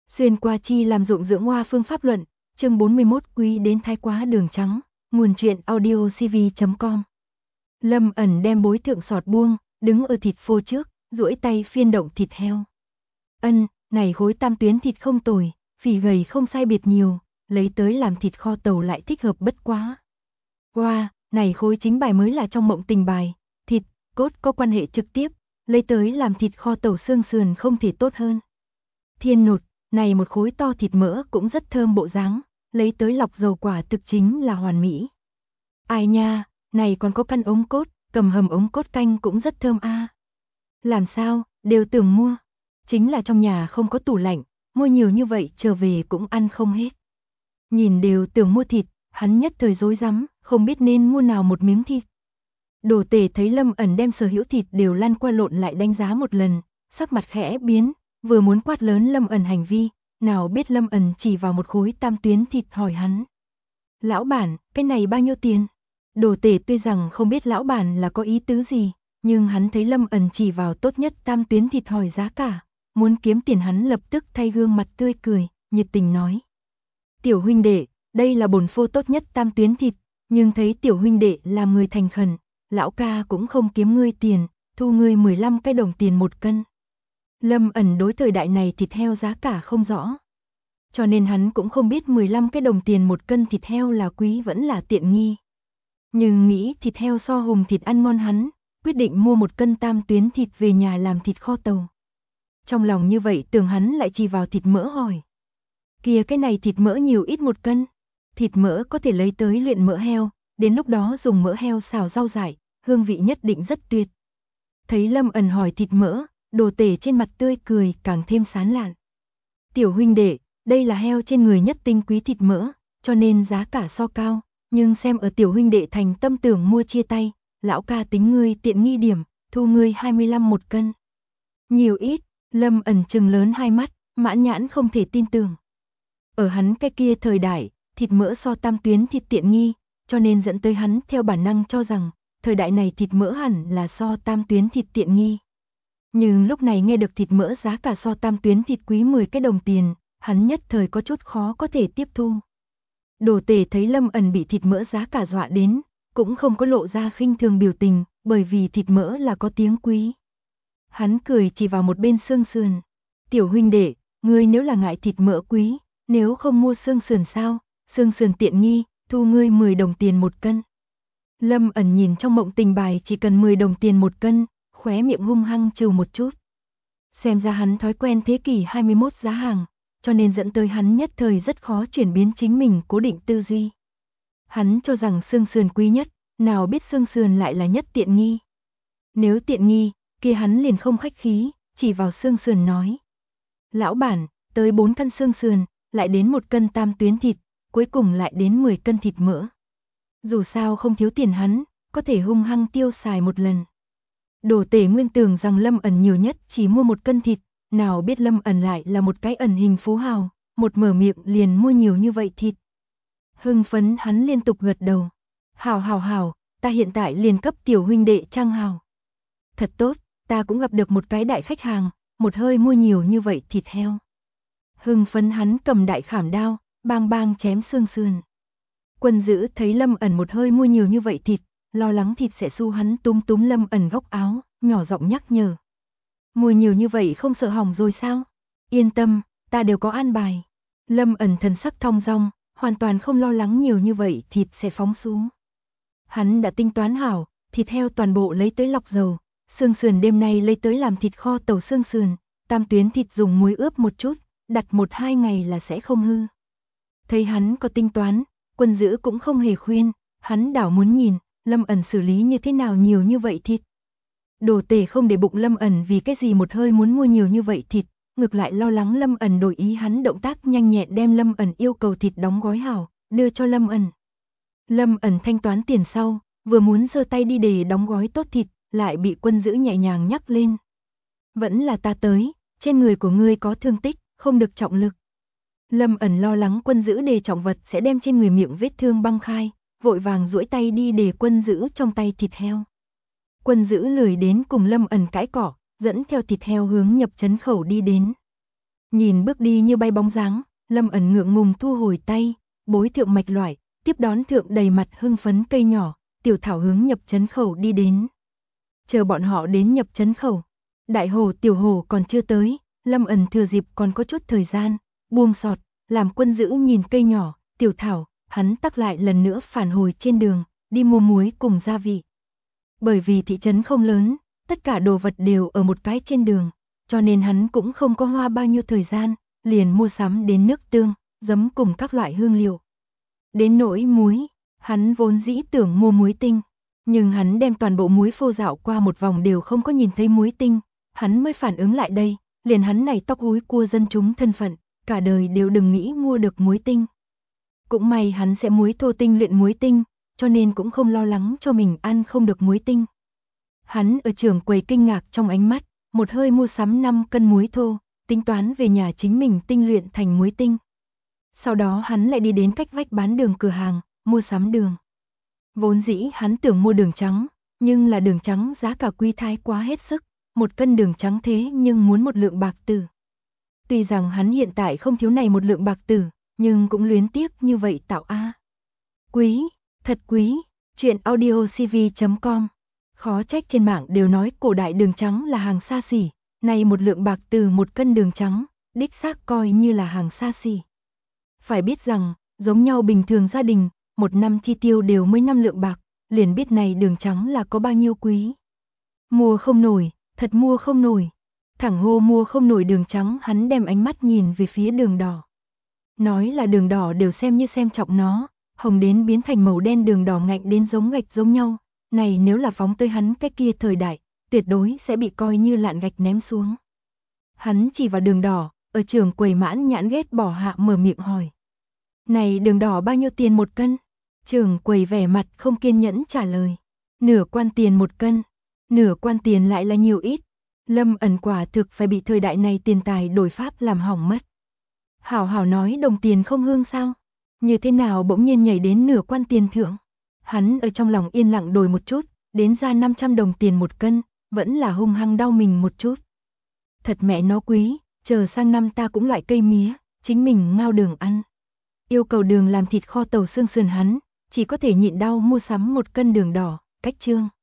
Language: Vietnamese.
Xuyên qua chi làm dụng dưỡng hoa phương pháp luận, chương 41 quý đến thái quá đường trắng, nguồn truyện audio cv.com. Lâm Ẩn đem bối thượng sọt buông, đứng ở thịt phô trước, duỗi tay phiên động thịt heo. Này khối tam tuyến thịt không tồi, phì gầy không sai biệt nhiều, lấy tới làm thịt kho tàu lại thích hợp bất quá. Wow, này khối chính bài mới là trong mộng tình bài, thịt, cốt có quan hệ trực tiếp, lấy tới làm thịt kho tàu xương sườn không thể tốt hơn. Thiên nột, này một khối to thịt mỡ cũng rất thơm bộ dáng, lấy tới lọc dầu quả thực chính là hoàn mỹ. Ai nha, này còn có căn ống cốt, cầm hầm ống cốt canh cũng rất thơm a. Làm sao, đều tưởng mua. Chính là trong nhà không có tủ lạnh, mua nhiều như vậy trở về cũng ăn không hết. Nhìn đều tưởng mua thịt, hắn nhất thời rối rắm, không biết nên mua nào một miếng thịt. Đồ Tể thấy Lâm Ẩn đem sở hữu thịt đều lăn qua lộn lại đánh giá một lần, sắc mặt khẽ biến, vừa muốn quát lớn Lâm Ẩn hành vi, nào biết Lâm Ẩn chỉ vào một khối tam tuyến thịt hỏi hắn. Lão bản, cái này bao nhiêu tiền? Đồ Tể tuy rằng không biết lão bản là có ý tứ gì, nhưng hắn thấy Lâm Ẩn chỉ vào tốt nhất tam tuyến thịt hỏi giá cả, muốn kiếm tiền hắn lập tức thay gương mặt tươi cười, nhiệt tình nói. Tiểu huynh đệ, đây là bổn phô tốt nhất tam tuyến thịt, nhưng thấy tiểu huynh đệ làm người thành khẩn, lão ca cũng không kiếm ngươi tiền, thu ngươi 15 cái đồng tiền một cân. Lâm Ẩn đối thời đại này thịt heo giá cả không rõ, cho nên hắn cũng không biết 15 cái đồng tiền một cân thịt heo là quý vẫn là tiện nghi. Nhưng nghĩ thịt heo so hùng thịt ăn ngon hắn, quyết định mua một cân tam tuyến thịt về nhà làm thịt kho tàu. Trong lòng như vậy tưởng hắn lại chỉ vào thịt mỡ hỏi. Kìa cái này thịt mỡ nhiều ít một cân, thịt mỡ có thể lấy tới luyện mỡ heo, đến lúc đó dùng mỡ heo xào rau dại, hương vị nhất định rất tuyệt. Thấy Lâm Ẩn hỏi thịt mỡ, Đồ Tể trên mặt tươi cười càng thêm sán lạn. Tiểu huynh đệ, đây là heo trên người nhất tinh quý thịt mỡ, cho nên giá cả so cao, nhưng xem ở tiểu huynh đệ thành tâm tưởng mua chia tay, lão ca tính ngươi tiện nghi điểm, thu ngươi 25 một cân. Nhiều ít, Lâm Ẩn trừng lớn hai mắt, mãn nhãn không thể tin tưởng. Ở hắn cái kia thời đại, thịt mỡ so tam tuyến thịt tiện nghi, cho nên dẫn tới hắn theo bản năng cho rằng, thời đại này thịt mỡ hẳn là so tam tuyến thịt tiện nghi. Nhưng lúc này nghe được thịt mỡ giá cả so tam tuyến thịt quý 10 cái đồng tiền, hắn nhất thời có chút khó có thể tiếp thu. Đồ Tể thấy Lâm Ẩn bị thịt mỡ giá cả dọa đến, cũng không có lộ ra khinh thường biểu tình, bởi vì thịt mỡ là có tiếng quý. Hắn cười chỉ vào một bên xương sườn. Tiểu huynh đệ, ngươi nếu là ngại thịt mỡ quý, nếu không mua xương sườn sao, xương sườn tiện nghi, thu ngươi 10 đồng tiền một cân. Lâm Ẩn nhìn trong mộng tình bài chỉ cần 10 đồng tiền một cân, khóe miệng hung hăng trừ một chút. Xem ra hắn thói quen thế kỷ 21 giá hàng, cho nên dẫn tới hắn nhất thời rất khó chuyển biến chính mình cố định tư duy. Hắn cho rằng xương sườn quý nhất, nào biết xương sườn lại là nhất tiện nghi. Nếu tiện nghi, kia hắn liền không khách khí, chỉ vào xương sườn nói. Lão bản, tới 4 cân xương sườn, lại đến 1 cân tam tuyến thịt, cuối cùng lại đến 10 cân thịt mỡ. Dù sao không thiếu tiền hắn, có thể hung hăng tiêu xài một lần. Đồ Tể nguyên tưởng rằng Lâm Ẩn nhiều nhất chỉ mua 1 cân thịt, nào biết Lâm Ẩn lại là một cái ẩn hình phú hào, một mở miệng liền mua nhiều như vậy thịt. Hưng phấn hắn liên tục gật đầu. Hảo, ta hiện tại liền cấp tiểu huynh đệ trang hào. Thật tốt, ta cũng gặp được một cái đại khách hàng, một hơi mua nhiều như vậy thịt heo. Hưng phấn hắn cầm đại khảm đao, bang bang chém xương sườn. Quân Dữ thấy Lâm Ẩn một hơi mua nhiều như vậy thịt, lo lắng thịt sẽ xu hắn túm túm Lâm Ẩn góc áo, nhỏ giọng nhắc nhở. Mua nhiều như vậy không sợ hỏng rồi sao? Yên tâm, ta đều có an bài. Lâm Ẩn thần sắc thong dong, hoàn toàn không lo lắng nhiều như vậy thịt sẽ phóng xuống. Hắn đã tính toán hảo, thịt heo toàn bộ lấy tới lọc dầu, xương sườn đêm nay lấy tới làm thịt kho tàu xương sườn, tam tuyến thịt dùng muối ướp một chút, đặt 1-2 ngày là sẽ không hư. Thấy hắn có tính toán, Quân Dữ cũng không hề khuyên, hắn đảo muốn nhìn, Lâm Ẩn xử lý như thế nào nhiều như vậy thịt. Đồ Tể không để bụng Lâm Ẩn vì cái gì một hơi muốn mua nhiều như vậy thịt, ngược lại lo lắng Lâm Ẩn đổi ý, hắn động tác nhanh nhẹn đem Lâm Ẩn yêu cầu thịt đóng gói hảo, đưa cho Lâm Ẩn. Lâm Ẩn thanh toán tiền sau, vừa muốn giơ tay đi để đóng gói tốt thịt, lại bị Quân Dữ nhẹ nhàng nhắc lên. Vẫn là ta tới, trên người của ngươi có thương tích, không được trọng lực. Lâm Ẩn lo lắng Quân Dữ đề trọng vật sẽ đem trên người miệng vết thương băng khai, vội vàng duỗi tay đi để Quân Dữ trong tay thịt heo. Quân Dữ lười đến cùng Lâm Ẩn cãi cỏ, dẫn theo thịt heo hướng nhập trấn khẩu đi đến. Nhìn bước đi như bay bóng dáng, Lâm Ẩn ngượng ngùng thu hồi tay, bối thượng mạch loại, tiếp đón thượng đầy mặt hưng phấn cây nhỏ, Tiểu Thảo hướng nhập trấn khẩu đi đến. Chờ bọn họ đến nhập trấn khẩu, đại hồ tiểu hồ còn chưa tới, Lâm Ẩn thừa dịp còn có chút thời gian, buông sọt, làm quân giữ nhìn cây nhỏ, Tiểu Thảo, hắn tắc lại lần nữa phản hồi trên đường, đi mua muối cùng gia vị. Bởi vì thị trấn không lớn, tất cả đồ vật đều ở một cái trên đường, cho nên hắn cũng không có hoa bao nhiêu thời gian, liền mua sắm đến nước tương, giấm cùng các loại hương liệu. Đến nỗi muối, hắn vốn dĩ tưởng mua muối tinh, nhưng hắn đem toàn bộ muối phô dạo qua một vòng đều không có nhìn thấy muối tinh, hắn mới phản ứng lại đây, liền hắn này tóc húi cua dân chúng thân phận, cả đời đều đừng nghĩ mua được muối tinh. Cũng may hắn sẽ muối thô tinh luyện muối tinh, cho nên cũng không lo lắng cho mình ăn không được muối tinh. Hắn ở trường quầy kinh ngạc trong ánh mắt, một hơi mua sắm 5 cân muối thô, tính toán về nhà chính mình tinh luyện thành muối tinh. Sau đó hắn lại đi đến cách vách bán đường cửa hàng, mua sắm đường. Vốn dĩ hắn tưởng mua đường trắng, nhưng là đường trắng giá cả quý thái quá hết sức, 1 cân đường trắng thế nhưng muốn 1 lượng bạc tử. Tuy rằng hắn hiện tại không thiếu này 1 lượng bạc tử, nhưng cũng luyến tiếc như vậy tạo a. Quý, thật quý, chuyện audiocv.com. Khó trách trên mạng đều nói cổ đại đường trắng là hàng xa xỉ, này 1 lượng bạc từ 1 cân đường trắng, đích xác coi như là hàng xa xỉ. Phải biết rằng, giống nhau bình thường gia đình, 1 năm chi tiêu đều mới 5 lượng bạc, liền biết này đường trắng là có bao nhiêu quý. Mua không nổi, thật mua không nổi. Thẳng hô mua không nổi đường trắng, hắn đem ánh mắt nhìn về phía đường đỏ. Nói là đường đỏ đều xem như xem trọng nó, hồng đến biến thành màu đen đường đỏ ngạnh đến giống gạch giống nhau. Này nếu là phóng tới hắn cái kia thời đại, tuyệt đối sẽ bị coi như lạn gạch ném xuống. Hắn chỉ vào đường đỏ, ở trường quầy mãn nhãn ghét bỏ hạ mở miệng hỏi. Này đường đỏ bao nhiêu tiền 1 cân? Trường quầy vẻ mặt không kiên nhẫn trả lời. Nửa quan tiền 1 cân. Nửa quan tiền lại là nhiều ít. Lâm Ẩn quả thực phải bị thời đại này tiền tài đổi pháp làm hỏng mất. Hảo hảo nói đồng tiền không hương sao? Như thế nào bỗng nhiên nhảy đến nửa quan tiền thượng? Hắn ở trong lòng yên lặng đổi một chút, đến ra 500 đồng tiền 1 cân, vẫn là hung hăng đau mình một chút. Thật mẹ nó quý, chờ sang năm ta cũng loại cây mía, chính mình ngao đường ăn. Yêu cầu đường làm thịt kho tàu xương sườn hắn, chỉ có thể nhịn đau mua sắm 1 cân đường đỏ, cách chương.